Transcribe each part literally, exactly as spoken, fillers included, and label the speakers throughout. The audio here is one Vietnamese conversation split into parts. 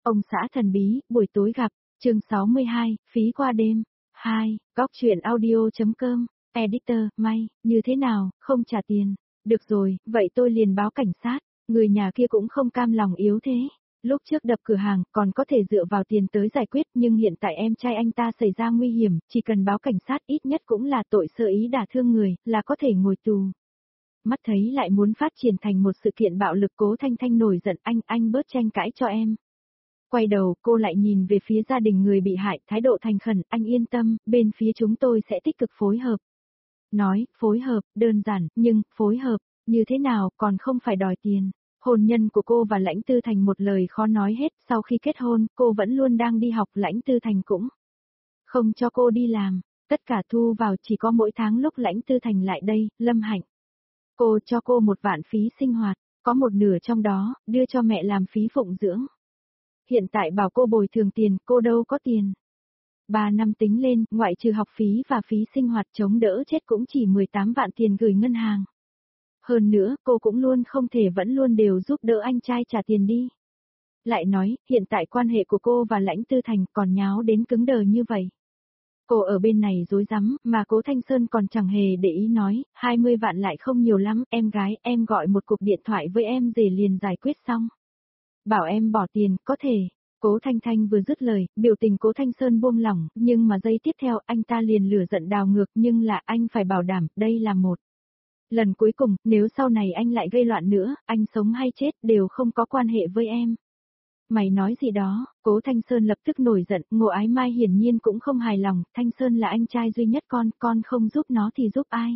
Speaker 1: Ông xã thần bí, buổi tối gặp, chương sáu mươi hai, phí qua đêm. hai, góc truyện audio.com, editor, may, như thế nào, không trả tiền. Được rồi, vậy tôi liền báo cảnh sát, người nhà kia cũng không cam lòng yếu thế. Lúc trước đập cửa hàng, còn có thể dựa vào tiền tới giải quyết, nhưng hiện tại em trai anh ta xảy ra nguy hiểm, chỉ cần báo cảnh sát ít nhất cũng là tội sơ ý đả thương người, là có thể ngồi tù. Mắt thấy lại muốn phát triển thành một sự kiện bạo lực, Cố Thanh Thanh nổi giận, anh, anh bớt tranh cãi cho em. Quay đầu, cô lại nhìn về phía gia đình người bị hại, thái độ thành khẩn, anh yên tâm, bên phía chúng tôi sẽ tích cực phối hợp. Nói, phối hợp, đơn giản, nhưng, phối hợp, như thế nào, còn không phải đòi tiền. Hôn nhân của cô và Lãnh Tư Thành một lời khó nói hết, sau khi kết hôn, cô vẫn luôn đang đi học, Lãnh Tư Thành cũng không cho cô đi làm, tất cả thu vào chỉ có mỗi tháng lúc Lãnh Tư Thành lại đây, Lâm Hạnh. Cô cho cô một vạn phí sinh hoạt, có một nửa trong đó, đưa cho mẹ làm phí phụng dưỡng. Hiện tại bảo cô bồi thường tiền, cô đâu có tiền. Ba năm tính lên, ngoại trừ học phí và phí sinh hoạt chống đỡ chết cũng chỉ mười tám vạn tiền gửi ngân hàng. Hơn nữa, cô cũng luôn không thể vẫn luôn đều giúp đỡ anh trai trả tiền đi. Lại nói, hiện tại quan hệ của cô và Lãnh Tư Thành còn nháo đến cứng đờ như vậy. Cô ở bên này dối rắm, mà Cố Thanh Sơn còn chẳng hề để ý nói, hai mươi vạn lại không nhiều lắm, em gái, em gọi một cuộc điện thoại với em rồi liền giải quyết xong. Bảo em bỏ tiền, có thể. Cố Thanh Thanh vừa dứt lời, biểu tình Cố Thanh Sơn buông lỏng, nhưng mà giây tiếp theo anh ta liền lửa giận đào ngược, nhưng là anh phải bảo đảm, đây là một lần cuối cùng, nếu sau này anh lại gây loạn nữa, anh sống hay chết đều không có quan hệ với em. Mày nói gì đó, Cố Thanh Sơn lập tức nổi giận, Ngô Ái Mai hiển nhiên cũng không hài lòng, Thanh Sơn là anh trai duy nhất con, con không giúp nó thì giúp ai.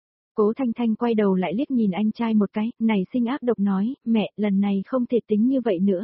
Speaker 1: Cố Thanh Thanh quay đầu lại liếc nhìn anh trai một cái, này sinh ác độc nói, mẹ, lần này không thể tính như vậy nữa.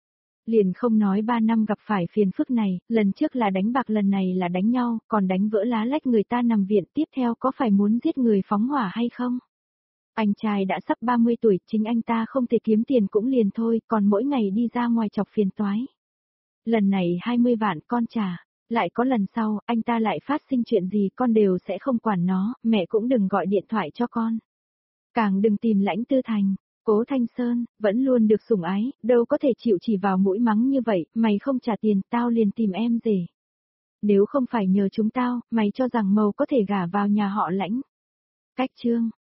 Speaker 1: Liền không nói ba năm gặp phải phiền phức này, lần trước là đánh bạc, lần này là đánh nhau, còn đánh vỡ lá lách người ta nằm viện, tiếp theo có phải muốn giết người phóng hỏa hay không? Anh trai đã sắp ba mươi tuổi, chính anh ta không thể kiếm tiền cũng liền thôi, còn mỗi ngày đi ra ngoài chọc phiền toái. Lần này hai mươi vạn con trả, lại có lần sau, anh ta lại phát sinh chuyện gì con đều sẽ không quản nó, mẹ cũng đừng gọi điện thoại cho con. Càng đừng tìm Lãnh Tư Thành. Cố Thanh Sơn, vẫn luôn được sủng ái, đâu có thể chịu chỉ vào mũi mắng như vậy, mày không trả tiền, tao liền tìm em rể. Nếu không phải nhờ chúng tao, mày cho rằng Mầu có thể gả vào nhà họ Lãnh. Cách chương.